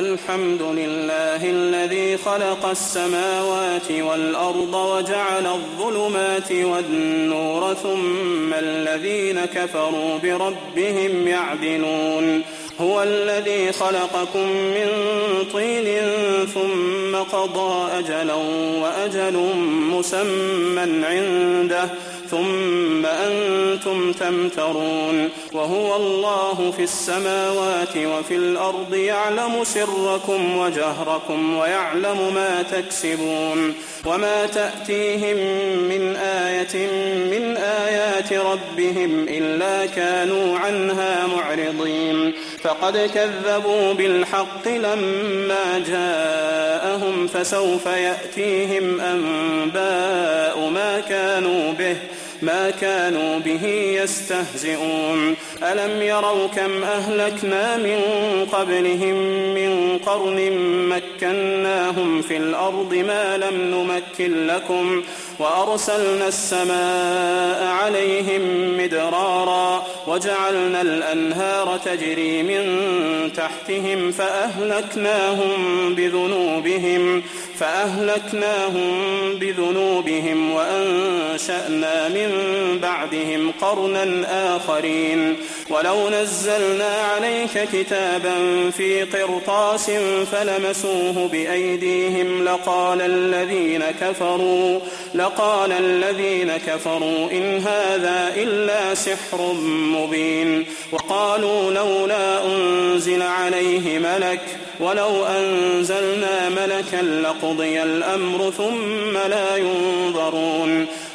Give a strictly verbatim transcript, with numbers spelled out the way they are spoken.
الحمد لله الذي خلق السماوات والأرض وجعل الظلمات والنور ثم الذين كفروا بربهم يعدلون هو الذي خلقكم من طين ثم قضى أجلا وأجل مسمى عنده ثم أنتم تمترون وهو الله في السماوات وفي الأرض يعلم سركم وجهركم ويعلم ما تكسبون وما تأتيهم من آية من آيات ربهم إلا كانوا عنها معرضين فقد كذبوا بالحق لما جاءهم فسوف يأتيهم أنباء ما كانوا به ما كانوا به يستهزئون ألم يروا كم أهلكنا من قبلهم من قرن مكناهم في الأرض ما لم نمكن لكم وأرسلنا السماء عليهم مدرارا وجعلنا الأنهار تجري من تحتهم فأهلكناهم بذنوبهم فأهلكناهم بذنوبهم وأنشأنا من بعدهم قرنا آخرين ولو نزلنا عليك كتابا في قرطاس فلمسوه بأيديهم لقال الذين كفروا لقال الذين كفروا إن هذا إلا سحر مبين وقالوا لولا أنزل عليه ملك ولو أنزلنا ملكا لقضي الأمر ثم لا ينظرون